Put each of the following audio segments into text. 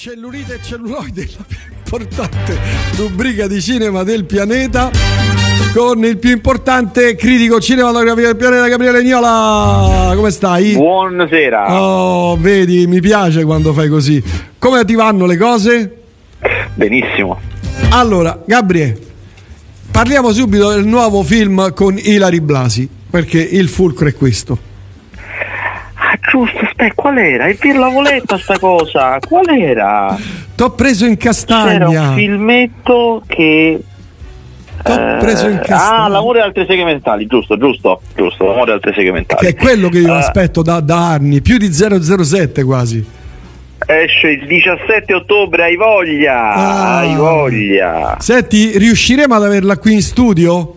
Cellulite e celluloide, la più importante rubrica di cinema del pianeta, con il più importante critico cinematografia del pianeta, Gabriele Niola. Come stai? Buonasera. Oh, vedi, mi piace quando fai così. Come ti vanno le cose? Benissimo. Allora, Gabriele, parliamo subito del nuovo film con Ilary Blasi, perché il fulcro è questo. Giusto, aspetta, qual era? È per la voletta sta cosa, qual era? T'ho preso in castagna. C'era un filmetto che... T'ho preso in castagna. Ah, L'amore e altre seghe mentali, giusto, L'amore e altre seghe mentali. Che è quello che io aspetto da anni, più di 007 quasi. Esce il 17 ottobre, hai voglia, hai voglia. Senti, riusciremo ad averla qui in studio?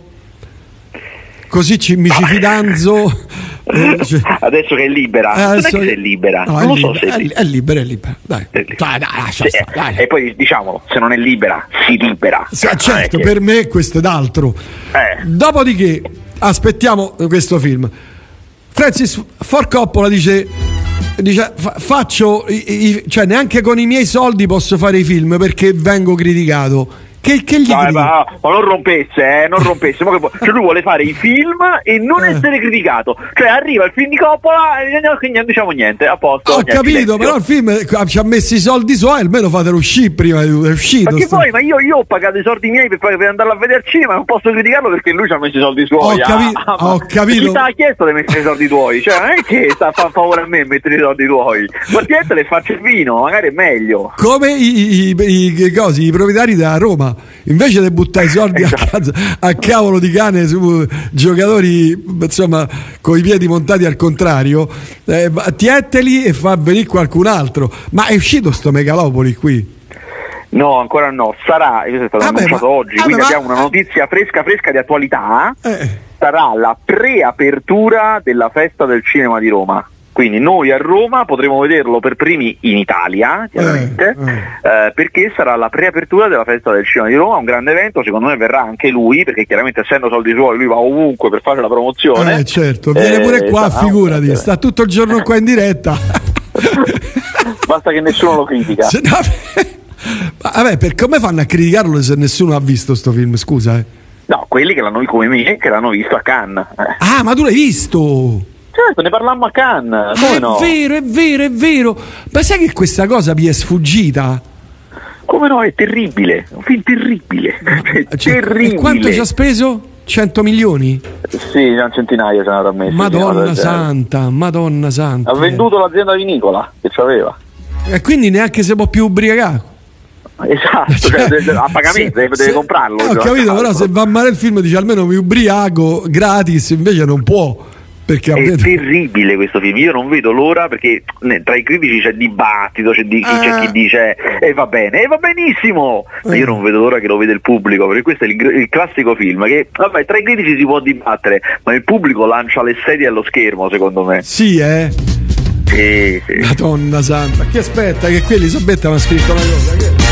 Così mi ci fidanzo. Adesso che è libera, non è che è libera, no, non lo so se è libera. Dai. Dai. E poi diciamolo, se non è libera, si libera. Certo, per me questo ed altro. Dopodiché aspettiamo questo film. Francis Ford Coppola dice faccio cioè neanche con i miei soldi posso fare i film perché vengo criticato. Che gli ma non rompesse, cioè lui vuole fare i film e non essere criticato, cioè arriva il film di Coppola e non diciamo niente, a posto. Ho capito, però il film ci ha messo i soldi suoi, almeno fatelo uscire prima di è uscito. Perché poi, ma io ho pagato i soldi miei per andarlo a vedere al cinema, non posso criticarlo perché lui ci ha messo i soldi suoi. Ho capito. Chi ti ha chiesto di mettere i soldi tuoi? Cioè non è che sta a fare favore a me mettere i soldi tuoi, ma le faccio il vino, magari è meglio. Come i proprietari della Roma, invece di buttare i soldi a cavolo di cane su giocatori insomma con i piedi montati al contrario, tieteli e fa venire qualcun altro. Ma è uscito sto Megalopoli qui? No, ancora no, sarà, questo è stato annunciato oggi, quindi abbiamo una notizia fresca di attualità. Sarà la preapertura della Festa del Cinema di Roma. Quindi noi a Roma potremo vederlo per primi in Italia, chiaramente, perché sarà la preapertura della Festa del Cinema di Roma, un grande evento, secondo me verrà anche lui, perché chiaramente essendo soldi suoi lui va ovunque per fare la promozione. Certo, viene pure qua, figurati, sta tutto il giorno qua in diretta. Basta che nessuno lo critica. Vabbè, come fanno a criticarlo se nessuno ha visto sto film, scusa? No, quelli che l'hanno come me, che l'hanno visto a Cannes. Ah, ma tu l'hai visto? Certo, ne parlammo a Cannes. Come no? È vero. Ma sai che questa cosa mi è sfugita? Come no, è terribile. Un film terribile. Terribile. E quanto ci ha speso? 100 milioni? Sì, un centinaio ce n'era messo. Madonna santa. Ha venduto l'azienda vinicola che c'aveva. E quindi neanche si può più ubriacare. Esatto, a pagamento, deve comprarlo. Ho capito, però se va male il film dice almeno mi ubriaco gratis, invece non può. Perché è terribile questo film, io non vedo l'ora perché tra i critici c'è dibattito, c'è chi dice va bene, va benissimo, ma io non vedo l'ora che lo vede il pubblico, perché questo è il classico film che vabbè, tra i critici si può dibattere, ma il pubblico lancia le sedie allo schermo, secondo me. Sì. Sì. Madonna santa, che aspetta che qui Elisabetta mi ha scritto una cosa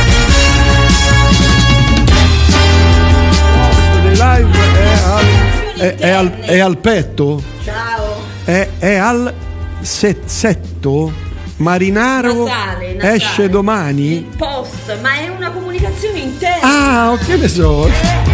è al petto. Ciao. È al setto. Marinaro Nasale. esce domani. Il post, ma è una comunicazione interna. Ah, che ne so.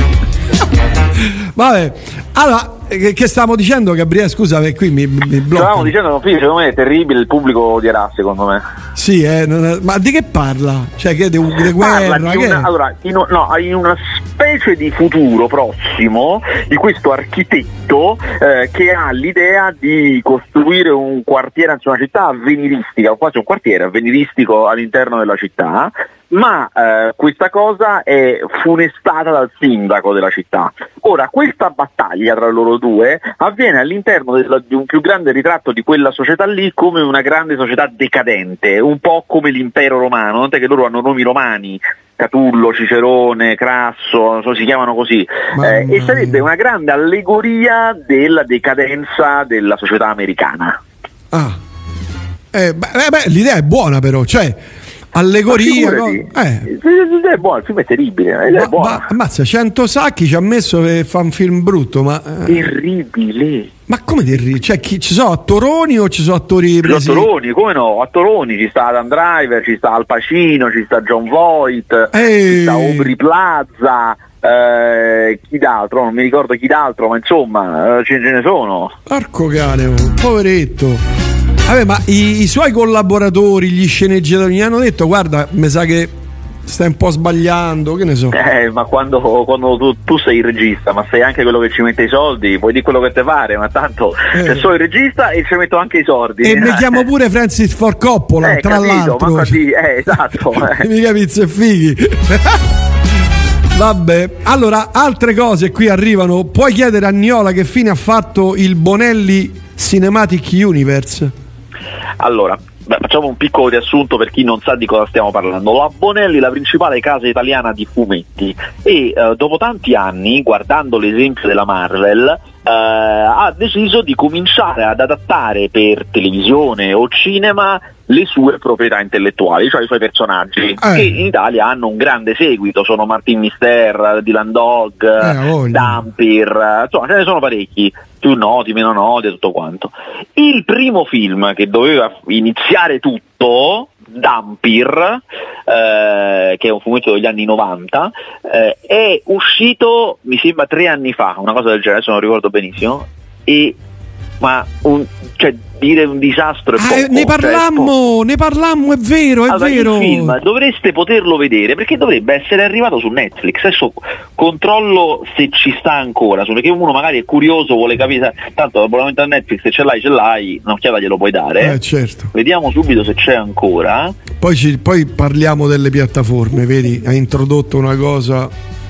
Vabbè, allora che stavamo dicendo, Gabriele? Scusa, qui mi blocco. Stavamo dicendo che secondo me è terribile, il pubblico odierà, secondo me. Sì, ma di che parla? Cioè, che di guerra? In una specie di futuro prossimo di questo architetto che ha l'idea di costruire un quartiere, anzi una città avveniristica, quasi un quartiere avveniristico all'interno della città, ma questa cosa è funestata dal sindaco della città. Ora, questa battaglia tra loro due avviene all'interno di un più grande ritratto di quella società lì come una grande società decadente, un po' come l'impero romano, non è che loro hanno nomi romani, Catullo, Cicerone, Crasso, non so, si chiamano così, e sarebbe una grande allegoria della decadenza della società americana. L'idea è buona, però, cioè allegoria. È buono, il film è terribile. È buono. Ammazza, 100 sacchi ci ha messo per fare un film brutto, ma terribile. Ma come terribile? Cioè, ci sono attoroni o ci sono attori presi? Attoroni, come no? Attoroni, ci sta Adam Driver, ci sta Al Pacino, ci sta John Voight, ci sta Aubrey Plaza, chi d'altro? Non mi ricordo chi d'altro, ma insomma, ce ne sono. Porco cane, poveretto. Vabbè, ma i suoi collaboratori, gli sceneggiatori, gli hanno detto: guarda, mi sa che stai un po' sbagliando, che ne so. Ma quando tu sei il regista, ma sei anche quello che ci mette i soldi, puoi dire quello che te pare, ma tanto se sono il regista e ci metto anche i soldi. E mi chiamo pure Francis Ford Coppola, tra capito, l'altro. Esatto. Mica pizze e fighi. Vabbè, allora, altre cose qui arrivano. Puoi chiedere a Niola che fine ha fatto il Bonelli Cinematic Universe? Allora, facciamo un piccolo riassunto per chi non sa di cosa stiamo parlando. La Bonelli è la principale casa italiana di fumetti e dopo tanti anni, guardando l'esempio della Marvel, ha deciso di cominciare ad adattare per televisione o cinema le sue proprietà intellettuali, cioè i suoi personaggi, che in Italia hanno un grande seguito. Sono Martin Mister, Dylan Dog, Dampir, insomma ce ne sono parecchi, più noti, meno noti e tutto quanto. Il primo film che doveva iniziare tutto, Dampir, che è un fumetto degli anni 90, è uscito mi sembra 3 anni fa, una cosa del genere, adesso non ricordo benissimo, cioè dire un disastro è poco. Ne parlammo, è vero, allora, vero. Il film dovreste poterlo vedere perché dovrebbe essere arrivato su Netflix. Adesso controllo se ci sta ancora, perché uno magari è curioso, vuole capire, tanto l'abbonamento a Netflix se ce l'hai, un'occhiata glielo puoi dare. Certo. Vediamo subito se c'è ancora. Poi parliamo delle piattaforme, vedi, ha introdotto una cosa.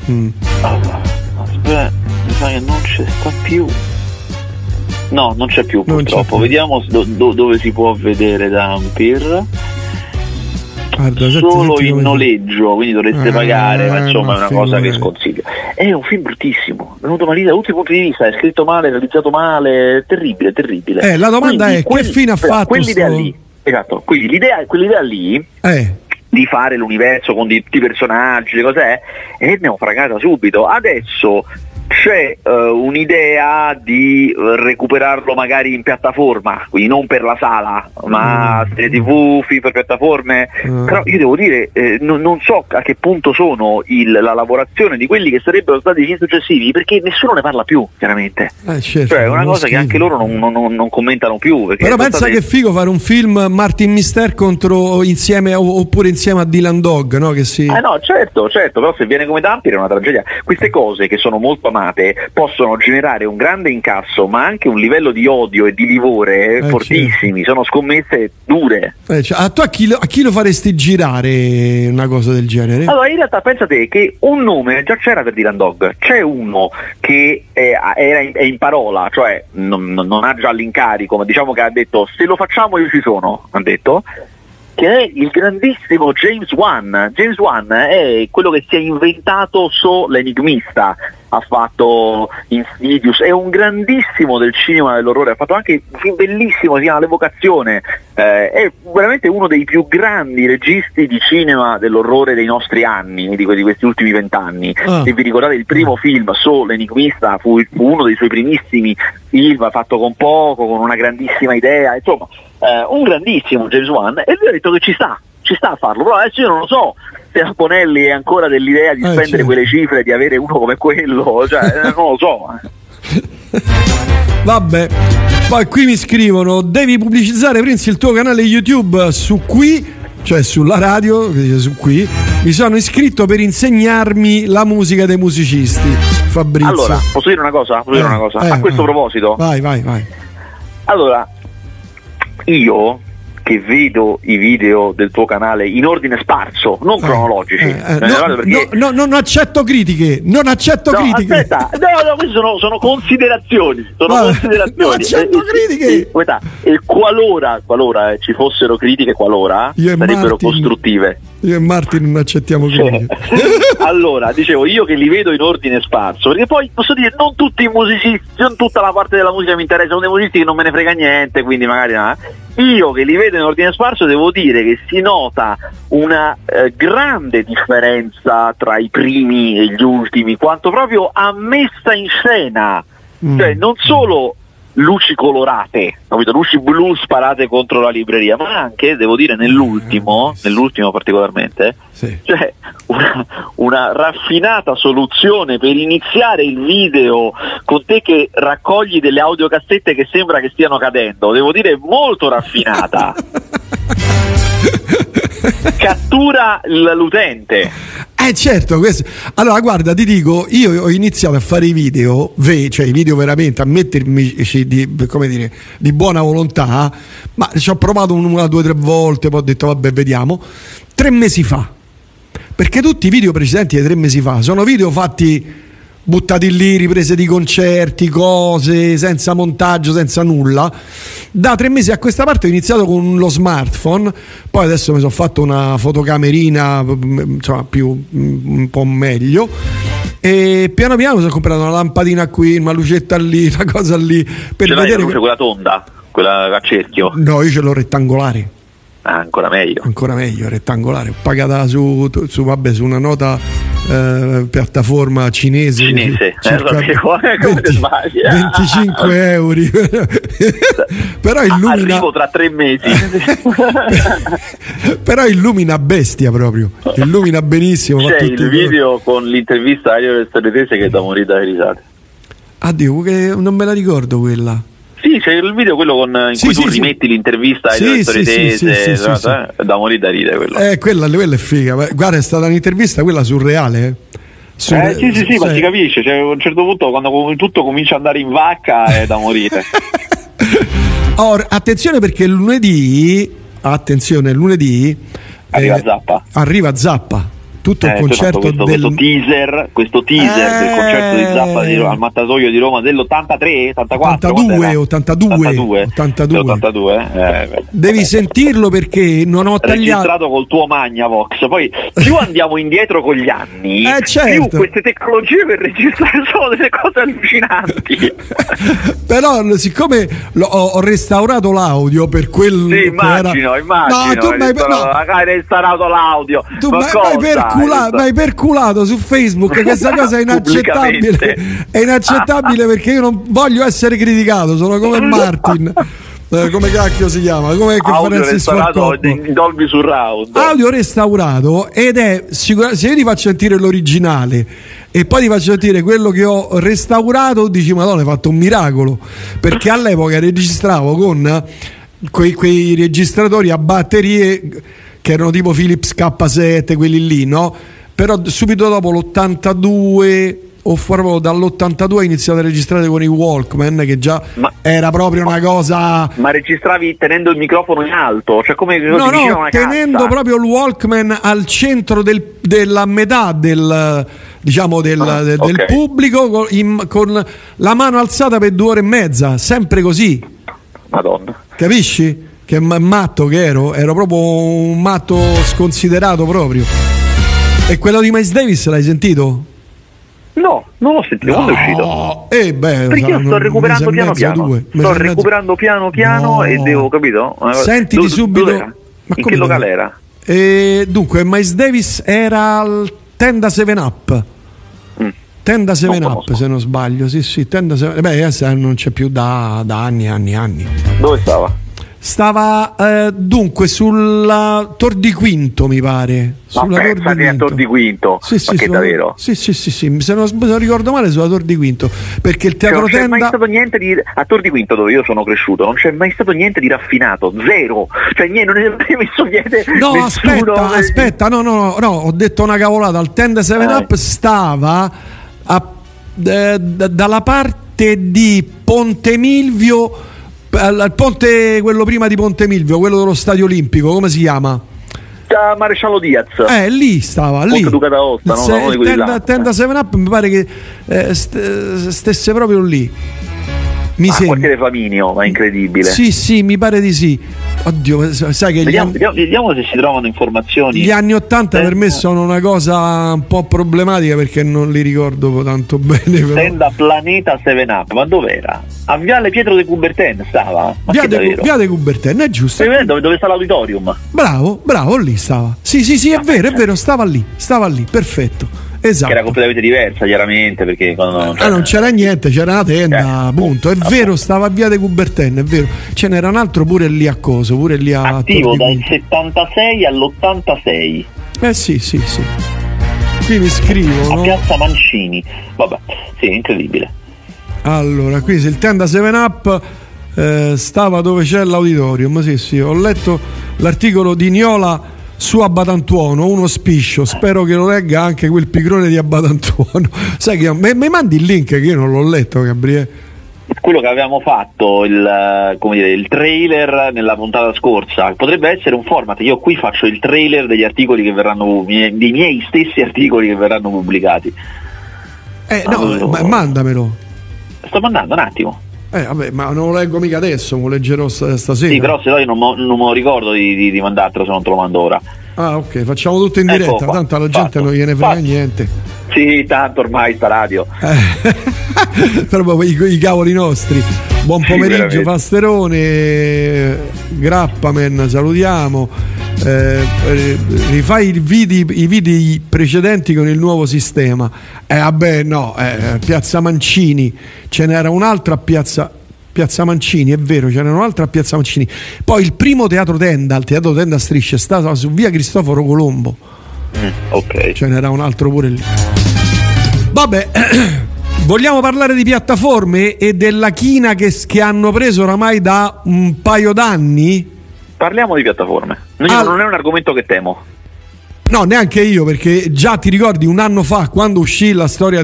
Aspetta, mi sa che non c'è sta più. No, non c'è più purtroppo. Vediamo dove si può vedere Dampir. Guarda, solo in noleggio, quindi dovreste pagare, ma insomma è una cosa che sconsiglio. È un film bruttissimo, è venuto male da tutti i punti di vista, è scritto male, realizzato male, terribile. La domanda quindi, è che fine ha fatto quell'idea lì? Esatto, quindi quell'idea lì di fare l'universo con tutti i personaggi, le cose è naufragata subito. Adesso c'è un'idea di recuperarlo magari in piattaforma, quindi non per la sala, ma serie TV, film per piattaforme. Però io devo dire, non so a che punto sono la lavorazione di quelli che sarebbero stati i film successivi, perché nessuno ne parla più, chiaramente. Certo, cioè è una cosa che anche loro non commentano più. Però pensa che figo fare un film Martin Mister insieme a Dylan Dog, no? Che si... no, certo, però se viene come Dampir è una tragedia. Queste cose che sono molto amate possono generare un grande incasso, ma anche un livello di odio e di livore fortissimi. Certo. Sono scommesse dure. Tu a chi lo faresti girare una cosa del genere? Allora, in realtà pensa te che un nome già c'era per Dylan Dog. C'è uno che è in parola, cioè non ha già l'incarico, ma diciamo che ha detto: se lo facciamo io ci sono, ha detto, che è il grandissimo James Wan. James Wan è quello che si è inventato l'enigmista, ha fatto Insidious, è un grandissimo del cinema dell'orrore, ha fatto anche un film bellissimo, si chiama L'Evocazione, è veramente uno dei più grandi registi di cinema dell'orrore dei nostri anni, di questi ultimi 20 anni. Se vi ricordate il primo film, L'Enigmista, fu uno dei suoi primissimi film, fatto con poco, con una grandissima idea, insomma un grandissimo James Wan, e lui ha detto che ci sta a farlo. Però adesso io non lo so se la Bonelli è ancora dell'idea di spendere quelle cifre, di avere uno come quello, cioè non lo so. Vabbè, poi qui mi scrivono: devi pubblicizzare, Prince, il tuo canale YouTube su qui, cioè sulla radio, su qui. Mi sono iscritto per insegnarmi la musica dei musicisti. Fabrizio. Allora, posso dire una cosa? A questo proposito? Vai. Allora, io che vedo i video del tuo canale in ordine sparso, non cronologici. Non accetto critiche. Aspetta, no, queste sono considerazioni. Non accetto critiche. E qualora ci fossero critiche, sarebbero costruttive. Io e Martin non accettiamo critiche. Allora, dicevo, io che li vedo in ordine sparso, perché poi posso dire, non tutti i musicisti, non tutta la parte della musica mi interessa, sono dei musicisti che non me ne frega niente, quindi magari io che li vedo in ordine sparso devo dire che si nota una grande differenza tra i primi e gli ultimi, quanto proprio a messa in scena, cioè non solo luci colorate, capito? Luci blu sparate contro la libreria, ma anche, devo dire, nell'ultimo particolarmente, cioè una raffinata soluzione per iniziare il video con te che raccogli delle audiocassette che sembra che stiano cadendo, devo dire molto raffinata. Cattura l'utente. Certo, questo. Allora guarda, ti dico, io ho iniziato a fare i video, cioè i video veramente, a mettermi di buona volontà, ma ci ho provato 1, 2, 3 volte, poi ho detto vabbè vediamo, 3 mesi fa, perché tutti i video precedenti di 3 mesi fa sono video fatti buttati lì, riprese di concerti, cose, senza montaggio, senza nulla. Da 3 mesi a questa parte ho iniziato con lo smartphone, poi adesso mi sono fatto una fotocamerina, insomma, un po' meglio, e piano piano mi sono comprato una lampadina qui, una lucetta lì, una cosa lì, per ce vedere quella tonda, quella a cerchio? No, io ce l'ho rettangolare. Ancora meglio, rettangolare, pagata su una nota piattaforma cinese, come 25 euro. Però illumina, arrivo tra 3 mesi. Però illumina bestia, proprio illumina benissimo. C'è il video con l'intervista a Ario Restoratese che è da morire dalle risate. Addio, che non me la ricordo quella. Sì, c'è il video quello in cui tu rimetti l'intervista ai Storitese, da morire da ridere quello. Quella è figa. Guarda, è stata un'intervista quella surreale. Sì, ma si capisce, cioè, a un certo punto quando tutto comincia ad andare in vacca è da morire. Attenzione, perché lunedì arriva Zappa. Tutto il concerto questo teaser del concerto di Zappa al Mattatoio di Roma dell'83, 82. Devi sentirlo, perché non ho tagliato. Registrato col tuo Magnavox. Poi più andiamo indietro con gli anni, più queste tecnologie per registrare sono delle cose allucinanti. Però siccome ho restaurato l'audio per quello che immagino. No, tu hai restaurato l'audio. Tu m'hai perculato su Facebook. Questa cosa è inaccettabile. È inaccettabile, perché io non voglio essere criticato, sono come Martin. Come cacchio si chiama? Come audio restaurato in Dolby Surround. Audio restaurato, ed è sicuramente, se io ti faccio sentire l'originale e poi ti faccio sentire quello che ho restaurato, dici madonna, hai fatto un miracolo, perché all'epoca registravo con quei registratori a batterie che erano tipo Philips K7, quelli lì, no? Però subito dopo l'82 dall'82 ho iniziato a registrare con i Walkman, che già era proprio una cosa. Ma registravi tenendo il microfono in alto? Cioè come una tenendo cassa? Proprio il Walkman al centro della metà del pubblico, con la mano alzata per 2 ore e mezza, sempre così. Madonna. Capisci? Che matto che ero proprio un matto sconsiderato proprio. E quello di Miles Davis l'hai sentito? No, non l'ho sentito. Quando è uscito? Perché io sto recuperando piano piano. E devo, capito? Sentiti subito. In che locale era? Dunque Miles Davis era al Tenda 7up. Tenda 7up, se non sbaglio. Sì, Tenda 7up. Adesso non c'è più da anni. Dove stava? Stava dunque sulla Tor di Quinto, mi pare. Sulla Tor di Quinto. Sì, davvero? Sì. Se non ricordo male, sulla Tor di Quinto. Perché il teatro Tenda. Non c'è mai stato niente a Tor di Quinto, dove io sono cresciuto, non c'è mai stato niente di raffinato, zero. Cioè non è mai messo piede. No, aspetta, no, ho detto una cavolata. Al Tenda 7up stava dalla parte di Ponte Milvio. Al ponte, quello prima di Ponte Milvio, quello dello Stadio Olimpico, come si chiama? Maresciallo Diaz. Lì stava, lì. Duca d'Aosta, Tenda 7up mi pare che stesse proprio lì. Quartiere Flaminio, ma incredibile. Sì, mi pare di sì. Oddio, sai che vediamo se si trovano informazioni. Gli anni 80 per me sono una cosa un po' problematica perché non li ricordo tanto bene. Però. Tenda Planeta 7up, ma dov'era? A Viale Pietro de Coubertin stava? Via de Coubertin, è giusto. Dove sta l'auditorium? Bravo, lì stava. Sì, è vero, stava lì, perfetto. Esatto. Che era completamente diversa, chiaramente, perché quando non c'era niente, c'era una tenda, appunto. È vero, stava a Via de Coubertin, è vero. Ce n'era un altro pure lì a Coso, pure lì a attivo dal 76 all'86. Sì. Qui mi scrivono a Piazza Mancini. Vabbè, sì, incredibile. Allora, qui se il tenda 7up stava dove c'è l'auditorium. Sì, ho letto l'articolo di Niola su Abbatantuono, uno spiscio, spero che lo legga anche quel pigrone di Abbatantuono. Sai che mi mandi il link, che io non l'ho letto, Gabriele. Quello che avevamo fatto il trailer nella puntata scorsa potrebbe essere un format. Io qui faccio il trailer degli articoli che verranno, dei miei stessi articoli che verranno pubblicati. Mandamelo. Sto mandando un attimo. Vabbè, ma non lo leggo mica adesso, lo leggerò stasera. Sì, però se no io non me lo ricordo di mandartelo se non te lo mando ora. Ah, ok, facciamo tutto in diretta, tanto alla gente non gliene frega niente. Sì, tanto ormai sta radio. Proprio i cavoli nostri. Buon pomeriggio, sì, Fasterone, Grappaman, salutiamo. Rifai i video precedenti con il nuovo sistema. Piazza Mancini, ce n'era un'altra a Piazza Mancini, è vero, ce n'era un'altra a Piazza Mancini. Poi il primo teatro tenda, il teatro tenda Strisce, è stato su via Cristoforo Colombo. Ok. Ce n'era un altro pure lì. Vabbè, vogliamo parlare di piattaforme e della china che hanno preso oramai da un paio d'anni? Parliamo di piattaforme. Non è un argomento che temo. No, neanche io, perché già ti ricordi un anno fa, quando uscì la storia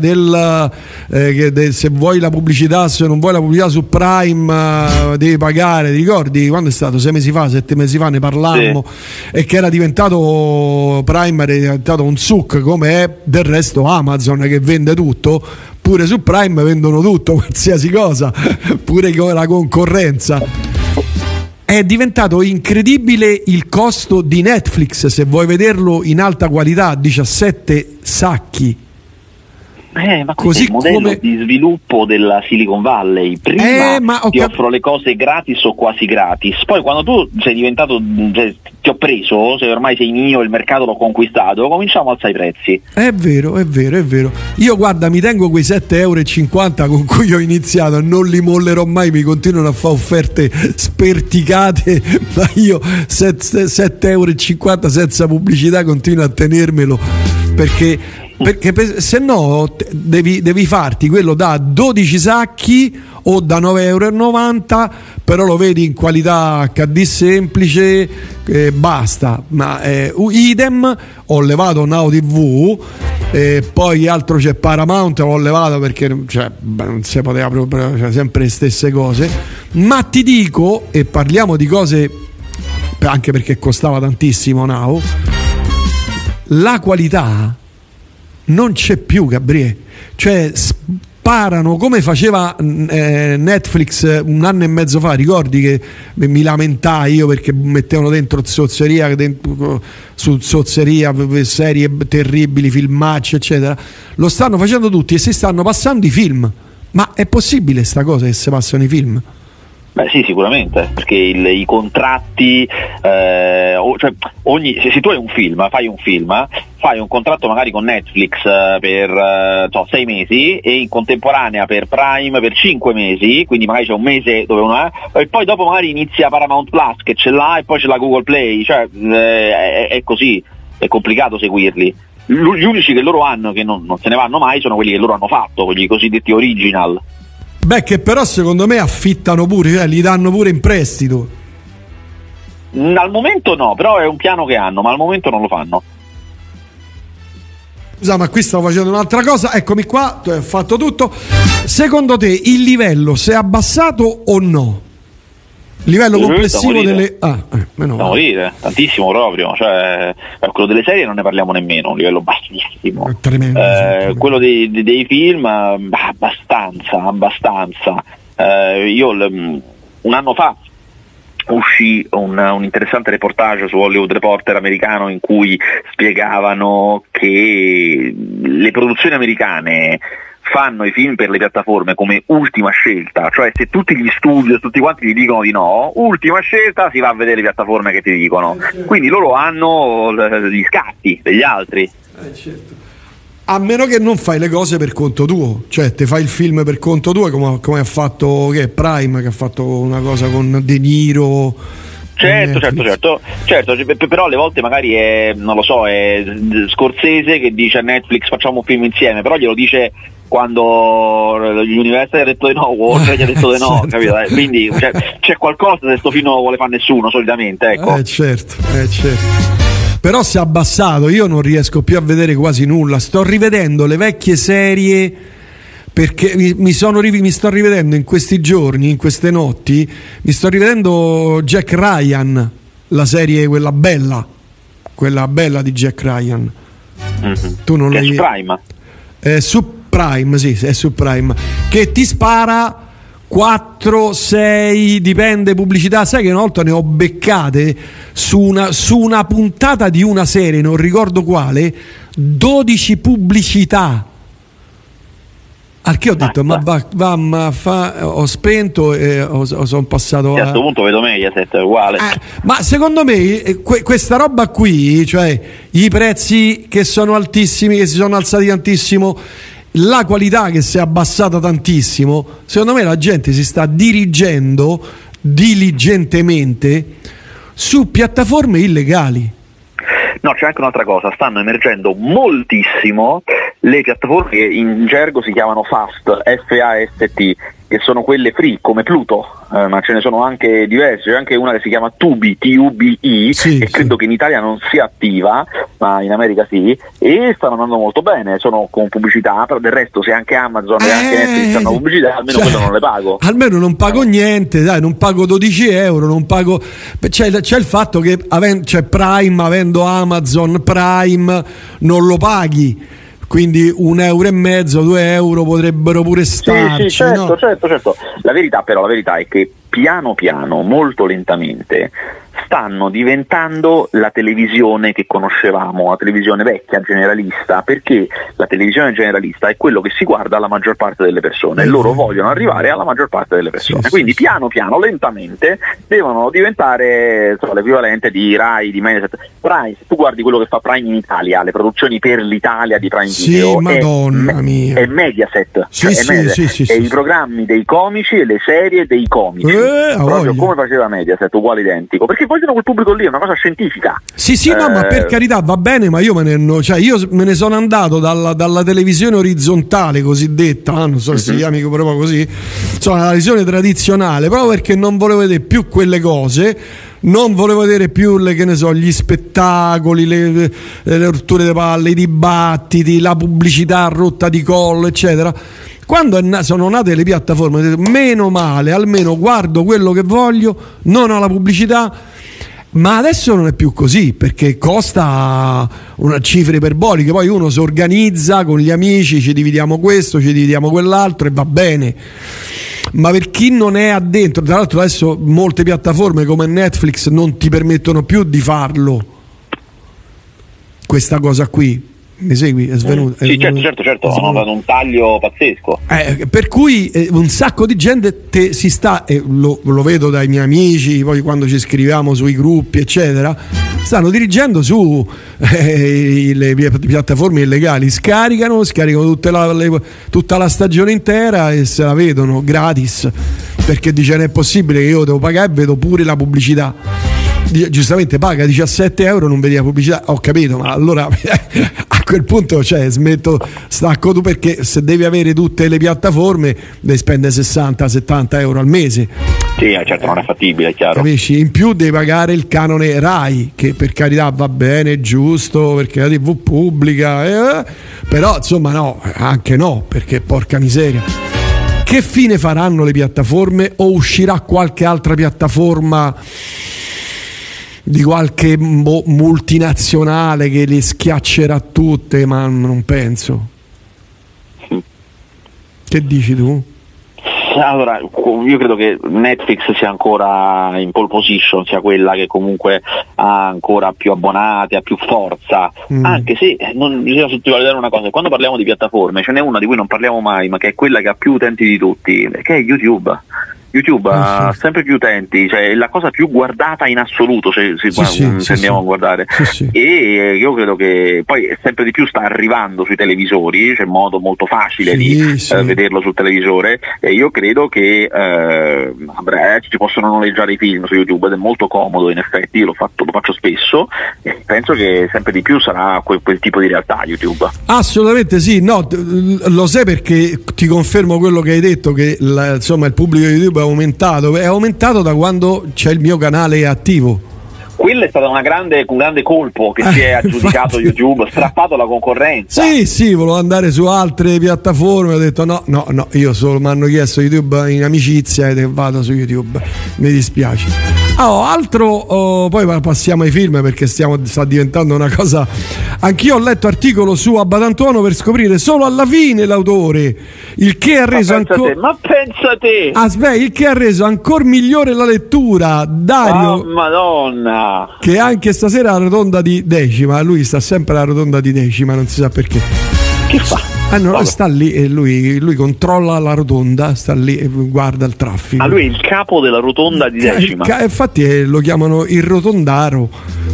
se vuoi la pubblicità, se non vuoi la pubblicità su Prime devi pagare, ti ricordi? Quando è stato? 6 mesi fa, 7 mesi fa ne parlammo, sì. E che era diventato Prime, era diventato un suc, come è del resto Amazon, che vende tutto. Pure su Prime vendono tutto, qualsiasi cosa, pure con la concorrenza. È diventato incredibile il costo di Netflix, se vuoi vederlo in alta qualità, 17 sacchi. Ma così è il modello di sviluppo della Silicon Valley. Prima ti offro le cose gratis o quasi gratis, poi quando tu sei diventato, ti ho preso, se ormai sei mio, il mercato l'ho conquistato, cominciamo a alzare i prezzi. È vero. Io guarda, mi tengo quei 7,50 € con cui ho iniziato e non li mollerò mai, mi continuano a fare offerte sperticate, ma io 7,50 € senza pubblicità continuo a tenermelo, perché se no devi farti quello da 12 sacchi o da 9,90 €, però lo vedi in qualità HD semplice, basta. Ma idem, ho levato Now TV, poi altro c'è Paramount, l'ho levato perché non si poteva proprio, sempre le stesse cose. Ma ti dico, e parliamo di cose anche perché costava tantissimo Now, la qualità non c'è più, Gabriele. Cioè sparano come faceva Netflix un anno e mezzo fa. Ricordi che mi lamentai io perché mettevano dentro zozzeria su zozzeria, serie terribili, filmacce eccetera. Lo stanno facendo tutti e si stanno passando i film. Ma è possibile sta cosa, che si passano i film? Beh sì, sicuramente, perché i contratti, se tu hai un film, fai un contratto magari con Netflix per 6 mesi e in contemporanea per Prime per 5 mesi, quindi magari c'è un mese dove uno è, e poi dopo magari inizia Paramount Plus che ce l'ha e poi c'è la Google Play, è così, è complicato seguirli. Gli unici che loro hanno che non se ne vanno mai sono quelli che loro hanno fatto, quelli cosiddetti original. Beh, che però secondo me affittano pure, cioè li danno pure in prestito. Al momento no, però è un piano che hanno, ma al momento non lo fanno. Scusa, ma qui stavo facendo un'altra cosa, eccomi qua, tu hai fatto tutto. Secondo te il livello si è abbassato o no? Livello complessivo delle... Da morire, tantissimo proprio, quello delle serie non ne parliamo nemmeno, un livello bassissimo. Tremendo, quello dei film abbastanza. Io un anno fa uscì un interessante reportage su Hollywood Reporter americano in cui spiegavano che le produzioni americane fanno i film per le piattaforme come ultima scelta, cioè se tutti gli studio, tutti quanti ti dicono di no, ultima scelta si va a vedere le piattaforme che ti dicono, quindi loro hanno gli scatti degli altri. Certo. A meno che non fai le cose per conto tuo, cioè te fai il film per conto tuo come ha fatto Prime, che ha fatto una cosa con De Niro. Certo, però alle volte magari è, non lo so, è Scorsese che dice a Netflix facciamo un film insieme, però glielo dice quando l'Universal gli ha detto di no, Warner gli ha detto di no, capito? Quindi c'è qualcosa se sto film non lo vuole fare nessuno solitamente, ecco. Certo. Però si è abbassato, io non riesco più a vedere quasi nulla, sto rivedendo le vecchie serie perché mi sto rivedendo in questi giorni, in queste notti, mi sto rivedendo Jack Ryan, la serie quella bella di Jack Ryan. Tu non l'hai visto? Prime? Su Prime, sì, è su Prime, che ti spara 4, 6, dipende, pubblicità. Sai che una volta ne ho beccate su una puntata di una serie, non ricordo quale, 12 pubblicità. Al che ho detto, ho spento e sono passato a questo punto vedo Mediaset, è uguale. Ma secondo me questa roba qui, cioè i prezzi che sono altissimi, che si sono alzati tantissimo, la qualità che si è abbassata tantissimo, secondo me la gente si sta dirigendo diligentemente su piattaforme illegali. No, c'è anche un'altra cosa, stanno emergendo moltissimo le piattaforme che in gergo si chiamano FAST, F-A-S-T, che sono quelle free come Pluto, ma ce ne sono anche diverse, c'è anche una che si chiama Tubi, T-U-B-I, e credo che in Italia non sia attiva, ma in America sì, e stanno andando molto bene, sono con pubblicità, però del resto se anche Amazon e anche Netflix hanno pubblicità, almeno quello non le pago. Almeno non pago niente, dai, non pago 12 euro, non pago. C'è il fatto che c'è Prime, avendo Amazon Prime non lo paghi. Quindi 1,5 euro, 2 euro potrebbero pure starci. Sì, certo. La verità è che piano piano, molto lentamente, stanno diventando la televisione che conoscevamo, la televisione vecchia, generalista, perché la televisione generalista è quello che si guarda alla maggior parte delle persone e loro vogliono arrivare alla maggior parte delle persone. Quindi piano piano, lentamente, devono diventare l'equivalente di Rai, di Mediaset. Prime, se tu guardi quello che fa Prime in Italia, le produzioni per l'Italia di Prime Video, Madonna mia, è Mediaset, e i programmi dei comici e le serie dei comici, proprio come faceva Mediaset, uguale identico, perché vogliono quel pubblico lì, è una cosa scientifica. No, ma per carità va bene, ma io me ne sono andato dalla televisione orizzontale cosiddetta, non so se si chiami proprio così, insomma la televisione tradizionale, proprio perché non volevo vedere più quelle cose, non volevo vedere più gli spettacoli, le rotture di palle, i dibattiti, la pubblicità rotta di collo, eccetera. Quando sono nate le piattaforme, ho detto, meno male, almeno guardo quello che voglio, non ho la pubblicità. Ma adesso non è più così, perché costa una cifra iperbolica, poi uno si organizza con gli amici, ci dividiamo questo, ci dividiamo quell'altro e va bene. Ma per chi non è addentro, tra l'altro adesso molte piattaforme come Netflix non ti permettono più di farlo, questa cosa qui. Mi segui? È svenuto. Sì, certo, hanno dato un taglio pazzesco. Per cui un sacco di gente si sta, lo vedo dai miei amici, poi quando ci scriviamo sui gruppi, eccetera, stanno dirigendo su le piattaforme illegali, scaricano tutta la stagione intera e se la vedono gratis, perché dice non è possibile che io devo pagare e vedo pure la pubblicità. Giustamente paga 17 euro, non vedi la pubblicità, ho capito, ma allora a quel punto stacco tu, perché se devi avere tutte le piattaforme devi spendere 60-70 euro al mese. Sì, certo, non è fattibile, è chiaro. Capisci? In più devi pagare il canone Rai, che per carità va bene, è giusto, perché la TV pubblica, però insomma no, anche no, perché porca miseria. Che fine faranno le piattaforme? O uscirà qualche altra piattaforma di qualche multinazionale che le schiaccerà tutte? Ma non penso. Che dici tu? Allora, io credo che Netflix sia ancora in pole position, sia quella che comunque ha ancora più abbonati, ha più forza, anche se non bisogna sottovalutare una cosa: quando parliamo di piattaforme ce n'è una di cui non parliamo mai, ma che è quella che ha più utenti di tutti, che è YouTube. YouTube ha sempre più utenti, cioè è la cosa più guardata in assoluto se andiamo a guardare, e io credo che poi sempre di più sta arrivando sui televisori, c'è modo molto facile di vederlo sul televisore, e io credo che a breve ci possono noleggiare i film su YouTube ed è molto comodo, in effetti lo faccio spesso, e penso che sempre di più sarà quel tipo di realtà YouTube. Assolutamente sì, no, lo sai, perché ti confermo quello che hai detto, che insomma il pubblico di YouTube è aumentato da quando c'è il mio canale attivo. Quello è stato un grande colpo che si è aggiudicato YouTube, strappato la concorrenza. Sì, volevo andare su altre piattaforme, ho detto no, io solo mi hanno chiesto YouTube in amicizia ed vado su YouTube, mi dispiace. Poi passiamo ai film, perché sta diventando una cosa. Anch'io ho letto articolo su Abbatantuono per scoprire solo alla fine l'autore, il che ha reso il che ha reso ancora migliore la lettura. Dario, Madonna, che anche stasera la rotonda di decima, lui sta sempre alla rotonda di decima, non si sa perché. Che fa? Sta lì e lui controlla la rotonda, sta lì e guarda il traffico. Lui è il capo della rotonda di decima. Infatti lo chiamano il rotondaro.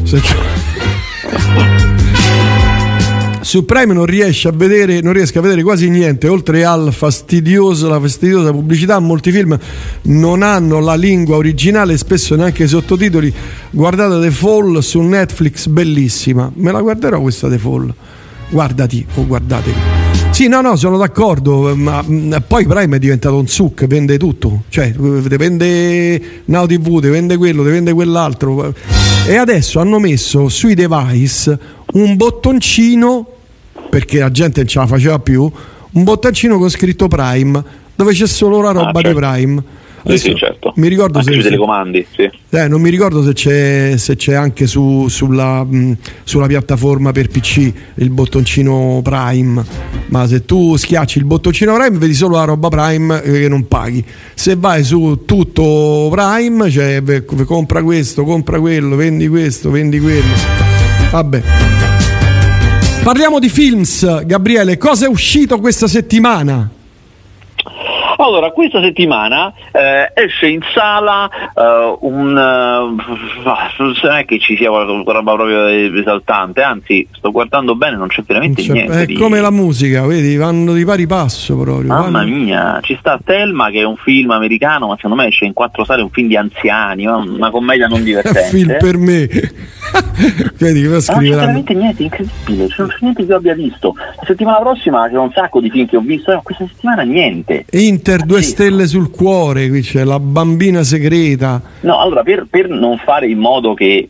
Su Prime non riesco a vedere quasi niente, oltre alla fastidiosa pubblicità. Molti film non hanno la lingua originale, spesso neanche i sottotitoli. Guardate The Fall su Netflix, bellissima. Me la guarderò questa The Fall. Guardati. Sì, no, sono d'accordo, ma poi Prime è diventato un suc, vende tutto, cioè te vende Now TV, te vende quello, te vende quell'altro, e adesso hanno messo sui device un bottoncino, perché la gente non ce la faceva più, un bottoncino con scritto Prime, dove c'è solo la roba di Prime. Sì, certo. Mi ricordo anche sui telecomandi, sì. Non mi ricordo se c'è anche sulla piattaforma per PC il bottoncino Prime, ma se tu schiacci il bottoncino Prime vedi solo la roba Prime che non paghi. Se vai su tutto Prime, cioè compra questo, compra quello, vendi questo, vendi quello. Vabbè. Parliamo di films, Gabriele. Cosa è uscito questa settimana? Allora, questa settimana esce in sala non è che ci sia una roba proprio esaltante, anzi sto guardando bene, non c'è veramente niente. È come la musica, vedi, vanno di pari passo proprio. Mamma mia, ci sta Thelma, che è un film americano, ma secondo me esce in 4 sale, un film di anziani, una commedia non divertente. È un film per me. Vedi che non c'è veramente niente, incredibile, non c'è niente che io abbia visto. La settimana prossima c'è un sacco di film che ho visto, questa settimana niente. Inter 2 stelle sul cuore, qui c'è La bambina segreta. No, allora per non fare in modo che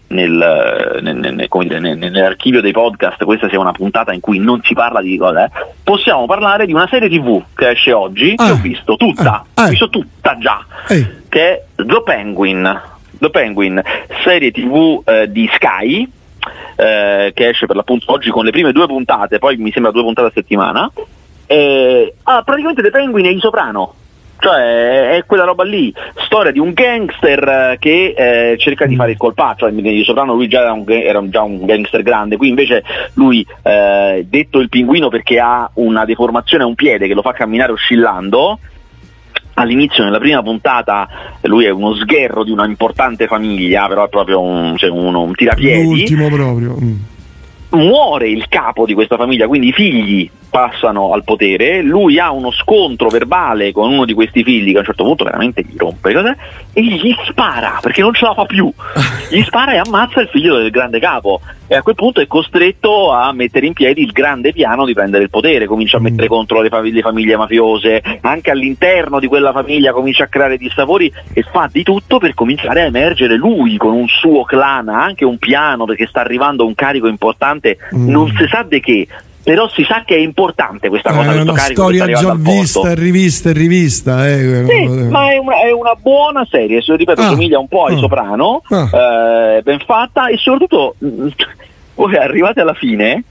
nell'archivio dei podcast questa sia una puntata in cui non si parla di cose, possiamo parlare di una serie TV che esce oggi, che ho visto tutta, già, che è The Penguin, serie TV di Sky, che esce per l'appunto oggi con le prime 2 puntate, poi mi sembra 2 puntate a settimana. Praticamente The Penguin è I Soprano, cioè è quella roba lì, storia di un gangster che cerca di fare il colpaccio. I Soprano lui era già un gangster grande, qui invece lui detto il pinguino perché ha una deformazione a un piede che lo fa camminare oscillando. All'inizio, nella prima puntata, lui è uno sgherro di una importante famiglia, però è proprio un tirapiedi. L'ultimo proprio. Muore il capo di questa famiglia, quindi i figli passano al potere, lui ha uno scontro verbale con uno di questi figli che a un certo punto veramente gli rompe e gli spara, perché non ce la fa più, gli spara e ammazza il figlio del grande capo, e a quel punto è costretto a mettere in piedi il grande piano di prendere il potere, comincia a mettere contro le famiglie mafiose, anche all'interno di quella famiglia comincia a creare dissapori e fa di tutto per cominciare a emergere lui con un suo clan, anche un piano, perché sta arrivando un carico importante, non si sa di che, però si sa che è importante questa cosa, è questo una carico storia che sta già vista e rivista. Sì, ma è una buona serie, ripeto, somiglia un po' ai Soprano, ben fatta, e soprattutto poi arrivate alla fine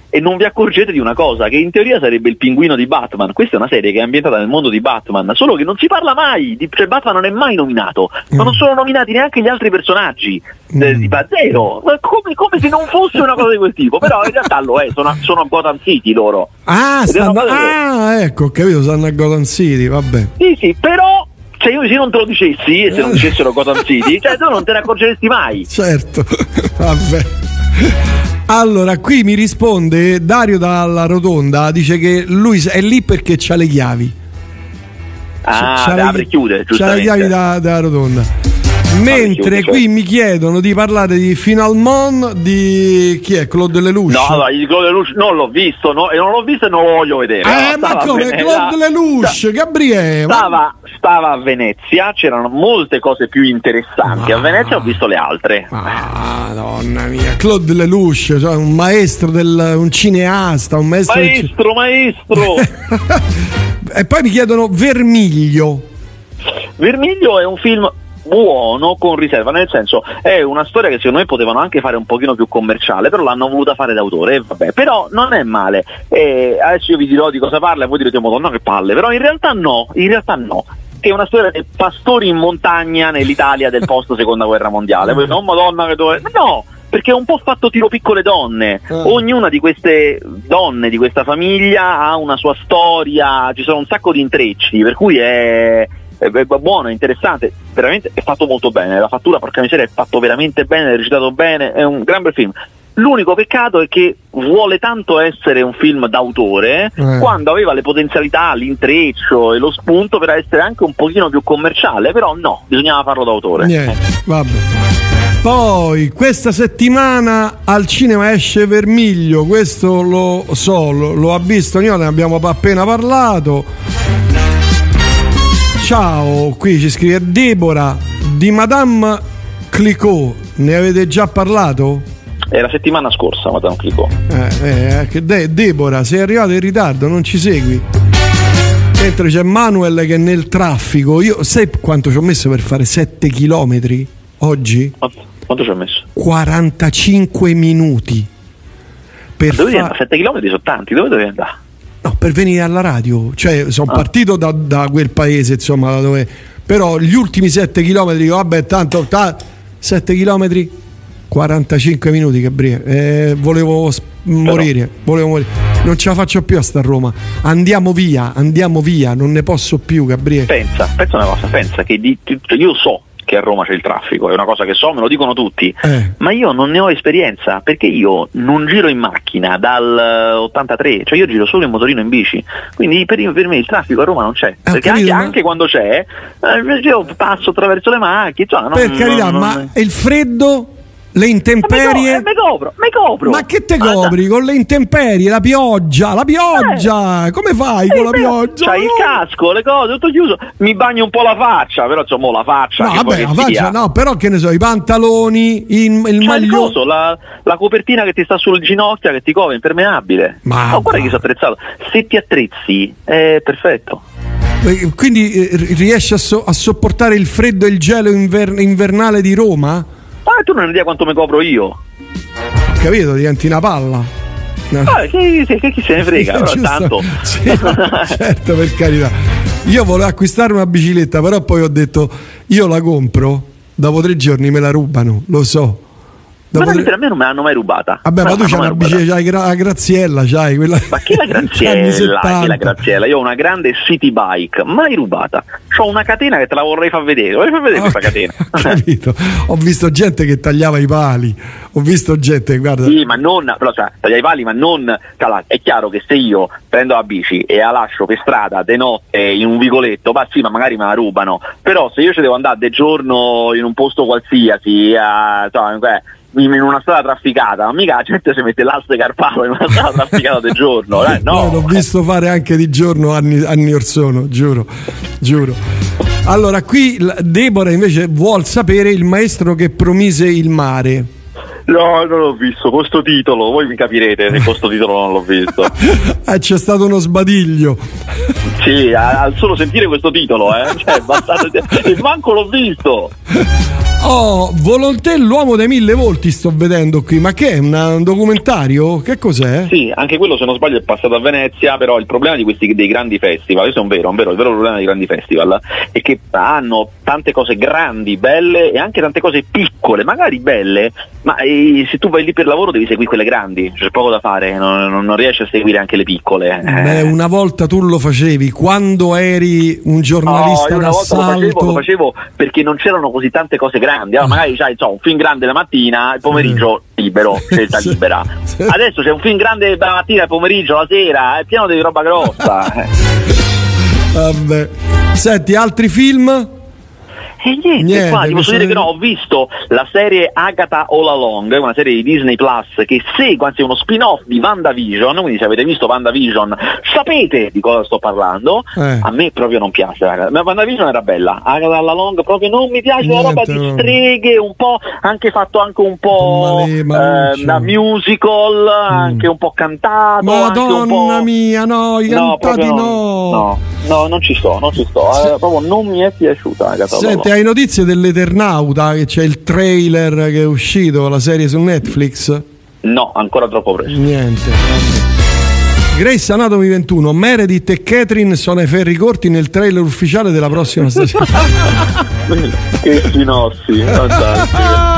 e non vi accorgete di una cosa, che in teoria sarebbe il pinguino di Batman. Questa è una serie che è ambientata nel mondo di Batman, solo che non si parla mai, cioè Batman non è mai nominato, ma non sono nominati neanche gli altri personaggi, di zero, come se non fosse una cosa di quel tipo, però in realtà lo è, sono a Gotham City loro. Ecco, ho capito, stanno a Gotham City, vabbè. Sì, però se non te lo dicessi e se non dicessero Gotham City, cioè tu non te ne accorgeresti mai. Certo, vabbè. Allora, qui mi risponde Dario dalla Rotonda, dice che lui è lì perché c'ha le chiavi. Apre e chiude, giustamente. C'ha le chiavi dalla Rotonda. Mentre qui mi chiedono di parlare di Final Mon di chi è? Claude Lelouch? No, di Claude Lelouch non l'ho visto, e non l'ho visto e non lo voglio vedere. Ma come? Claude Lelouch, Gabriele! Stava a Venezia, c'erano molte cose più interessanti. A Venezia ho visto le altre. Madonna mia, Claude Lelouch, cioè un maestro un cineasta, un maestro. E poi mi chiedono Vermiglio. Vermiglio è un film buono con riserva, nel senso è una storia che secondo me potevano anche fare un pochino più commerciale, però l'hanno voluta fare d'autore, vabbè, però non è male. Adesso io vi dirò di cosa parla e voi direte Madonna che palle, però in realtà no, che è una storia dei pastori in montagna nell'Italia del post seconda guerra mondiale. Poi no, Madonna che dove... No, perché è un po' fatto tiro piccole donne. Ognuna di queste donne di questa famiglia ha una sua storia, ci sono un sacco di intrecci, per cui è buono, è interessante, veramente è fatto molto bene, la fattura, porca miseria, è fatto veramente bene, è recitato bene, è un gran bel film. L'unico peccato è che vuole tanto essere un film d'autore quando aveva le potenzialità, l'intreccio e lo spunto per essere anche un pochino più commerciale, però no, bisognava farlo d'autore. Vabbè. Poi questa settimana al cinema esce Vermiglio, questo lo ha visto, noi ne abbiamo appena parlato. Ciao, qui ci scrive Deborah di Madame Clicquot, ne avete già parlato? È la settimana scorsa Madame Clicquot. Deborah, sei arrivato in ritardo, non ci segui. Mentre c'è Manuel che è nel traffico. Io sai quanto ci ho messo per fare 7 chilometri oggi? Quanto ci ho messo? 45 minuti. Dove devi andare? 7 chilometri sono tanti, dove devi andare? No, per venire alla radio, cioè sono partito da quel paese, insomma, da dove, però gli ultimi 7 chilometri, vabbè, tanto 7 chilometri 45 minuti, Gabriele, volevo morire, non ce la faccio più a sta a Roma, andiamo via, non ne posso più, Gabriele. Pensa una cosa, pensa che io so che a Roma c'è il traffico, è una cosa che so, me lo dicono tutti, ma io non ne ho esperienza, perché io non giro in macchina dal 83, cioè io giro solo in motorino, in bici, quindi per me il traffico a Roma non c'è, perché anche quando c'è io passo attraverso le macchine, cioè, per carità, ma il freddo? Le intemperie? Mi copro. Ma che te copri con le intemperie? La pioggia, come fai con la pioggia? C'hai il casco, le cose, tutto chiuso. Mi bagno un po' la faccia, però insomma la faccia. No, vabbè, la faccia no, però che ne so, i pantaloni, il maglione. La copertina che ti sta sulle ginocchia, che ti copre, impermeabile. Ma guarda che sei attrezzato. Se ti attrezzi, è perfetto. Quindi riesci a sopportare il freddo e il gelo invernale di Roma? Tu non hai idea quanto mi copro io. Ho capito, diventi una palla. Chi se ne frega, però tanto. Sì, certo, per carità. Io volevo acquistare una bicicletta, però poi ho detto io la compro, dopo 3 giorni me la rubano, lo so. Ma a me non me l'hanno mai rubata. Vabbè, ma tu c'hai una bicicletta, c'hai la Graziella, c'hai quella. Ma chi è la Graziella? Io ho una grande city bike, mai rubata. C'ho una catena che te la vorrei far vedere. Vorrei far vedere questa catena. Ho capito. Ho visto gente che tagliava i pali. Ho visto gente, guarda. Sì, ma non, però cioè, tagliava i pali, ma non. È chiaro che se io prendo la bici e la lascio per strada de notte in un vicoletto, sì, ma magari me la rubano. Però se io ci devo andare de giorno in un posto qualsiasi, in una strada trafficata, mica la gente si mette l'asse carpalo in una strada trafficata di giorno, no. L'ho visto fare anche di giorno anni or sono, giuro. Allora, qui Deborah invece vuol sapere il maestro che promise il mare. No, non l'ho visto, con sto titolo, voi mi capirete se con sto titolo non l'ho visto. C'è stato uno sbadiglio. Sì, al solo sentire questo titolo, cioè, e manco l'ho visto. Oh, Volonté l'uomo dai 1000 volti sto vedendo qui, ma che è un documentario? Che cos'è? Sì, anche quello se non sbaglio è passato a Venezia, però il problema di questi dei grandi festival, questo è il vero problema dei grandi festival è che hanno tante cose grandi, belle e anche tante cose piccole, magari belle, ma se tu vai lì per lavoro devi seguire quelle grandi, c'è poco da fare, non riesci a seguire anche le piccole. Beh, una volta tu lo facevi, quando eri un giornalista d'assalto. Lo facevo perché non c'erano così tante cose grandi. Allora, magari c'hai un film grande la mattina, il pomeriggio libero, scelta libera. Adesso c'è un film grande la mattina, il pomeriggio, la sera, è pieno di roba grossa. Vabbè. Senti, altri film? E niente, qua ti posso dire che ho visto la serie Agatha All Along, una serie di Disney Plus che segue, anzi uno spin-off di WandaVision, quindi se avete visto WandaVision sapete di cosa sto parlando. A me proprio non piace, ma WandaVision era bella, Agatha All Along proprio non mi piace, la roba di streghe, un po' anche fatto anche un po' da musical, anche un po' cantato. Madonna mia, no, i cantati no, non ci sto, proprio non mi è piaciuta Agatha All Along. Hai notizie dell'Eternauta, che c'è il trailer che è uscito, la serie su Netflix? No, ancora troppo presto. Niente. Grey's Anatomy 21, Meredith e Catherine sono ai ferri corti nel trailer ufficiale della prossima stagione. Che sinossi, fantastico.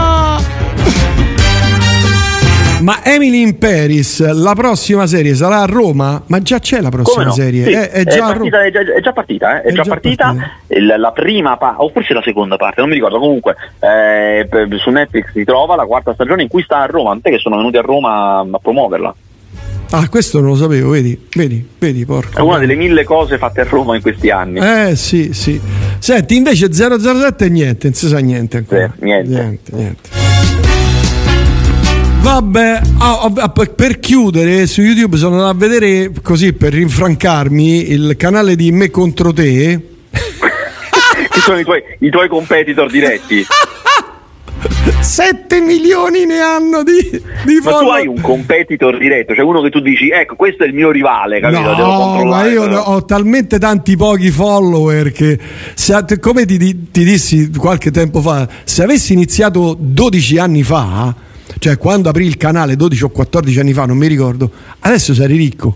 Ma Emily in Paris, la prossima serie sarà a Roma? Ma già c'è la prossima serie? Sì, è già partita. La prima parte, o forse la seconda parte, non mi ricordo. Comunque su Netflix si trova la quarta stagione in cui sta a Roma. Tant'è che sono venuti a Roma a promuoverla. Ah, questo non lo sapevo, vedi, porco. È una delle 1000 cose fatte a Roma in questi anni. Sì. Senti, invece 007 niente, non si sa niente ancora. Niente. Vabbè, per chiudere, su YouTube sono andato a vedere, così per rinfrancarmi, il canale di Me contro te. Chi sono i tuoi competitor diretti? 7 milioni ne hanno di ma tu hai un competitor diretto, cioè uno che tu dici ecco questo è il mio rivale, capito? No, devo controllare, ma io ho talmente tanti pochi follower che come ti dissi qualche tempo fa, se avessi iniziato 12 anni fa, cioè quando aprì il canale 12 o 14 anni fa, non mi ricordo, adesso sarei ricco,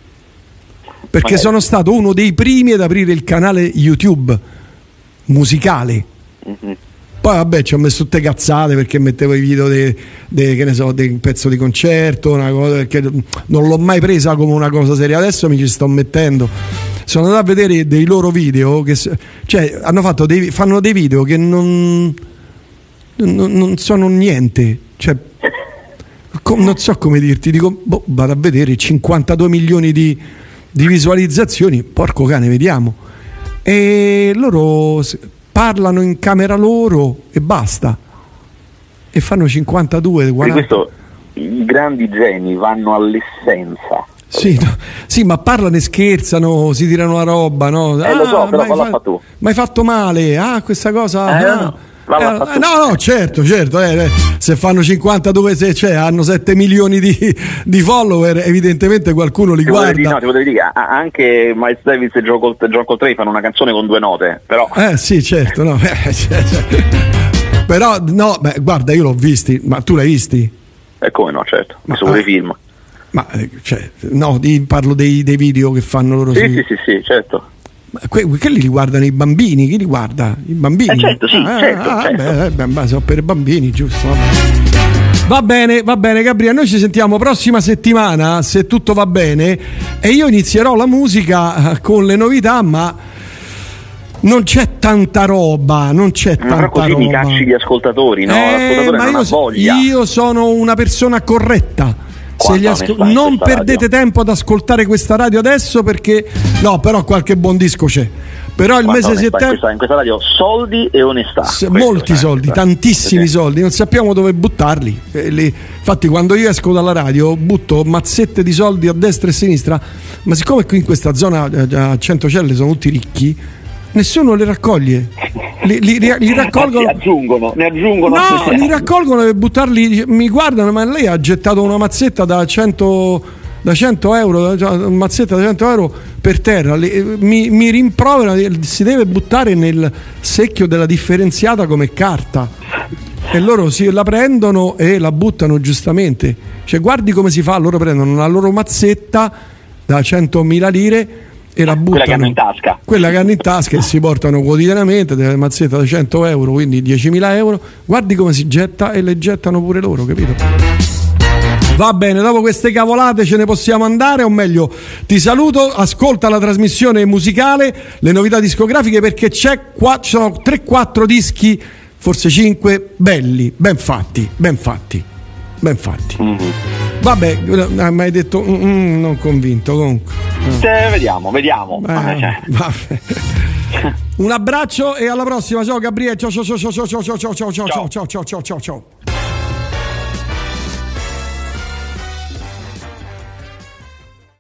perché sono stato uno dei primi ad aprire il canale YouTube musicale. Poi vabbè ci ho messo tutte cazzate perché mettevo i video che ne so, di un pezzo di concerto, una cosa, perché non l'ho mai presa come una cosa seria. Adesso mi ci sto mettendo. Sono andato a vedere dei loro video che cioè fanno dei video che non sono niente, cioè non so come dirti, dico vado a vedere 52 milioni di visualizzazioni, porco cane, vediamo, e loro parlano in camera loro e basta, e fanno 52 40. Questo, i grandi geni vanno all'essenza. Sì, ma parlano e scherzano, si tirano la roba, no? Lo so, però falla tu. Ma hai fatto male, questa cosa. No, certo. Se fanno 52, hanno 7 milioni di follower, evidentemente qualcuno li guarda. Ti potevi dire, anche Miles Davis e John Coltrane fanno una canzone con 2 note, però. Sì, certo, no. Però, no, guarda, io l'ho visti, ma tu l'hai visti? Come no, certo, mi sono dei film. Ma, parlo dei video che fanno loro. Sì, certo. Quelli li guardano i bambini, chi li guarda? I bambini? Certo. Sono per bambini, giusto? Va bene Gabriele, noi ci sentiamo prossima settimana se tutto va bene, e io inizierò la musica con le novità, ma non c'è tanta roba, però così mi cacci gli ascoltatori, no? L'ascoltatore non ha voglia. Io sono una persona corretta. Non perdete tempo ad ascoltare questa radio adesso, perché però qualche buon disco c'è. Però il mese settembre in questa radio soldi e onestà. Molti soldi, tantissimi soldi, non sappiamo dove buttarli. Infatti quando io esco dalla radio butto mazzette di soldi a destra e a sinistra, ma siccome qui in questa zona a Centocelle sono tutti ricchi, nessuno le raccoglie. Li raccolgono, ne aggiungono. No, li raccolgono per buttarli. Mi guardano, ma lei ha gettato una mazzetta da 100 da 100 euro, una mazzetta da 100 euro per terra, mi rimproverano, si deve buttare nel secchio della differenziata come carta, e loro la prendono e la buttano giustamente. Cioè, guardi come si fa, loro prendono la loro mazzetta da 100.000 lire e la buttano, quella che hanno in tasca e si portano quotidianamente delle mazzette da 100 euro, quindi 10.000 euro. Guardi come si getta, e le gettano pure loro, capito? Va bene, dopo queste cavolate ce ne possiamo andare, o meglio, ti saluto, ascolta la trasmissione musicale, le novità discografici, perché ci sono 3-4 dischi, forse 5, belli, ben fatti. Vabbè, mi hai detto non convinto, comunque. Vediamo. Vabbè. Un abbraccio e alla prossima. Ciao Gabriele. Ciao.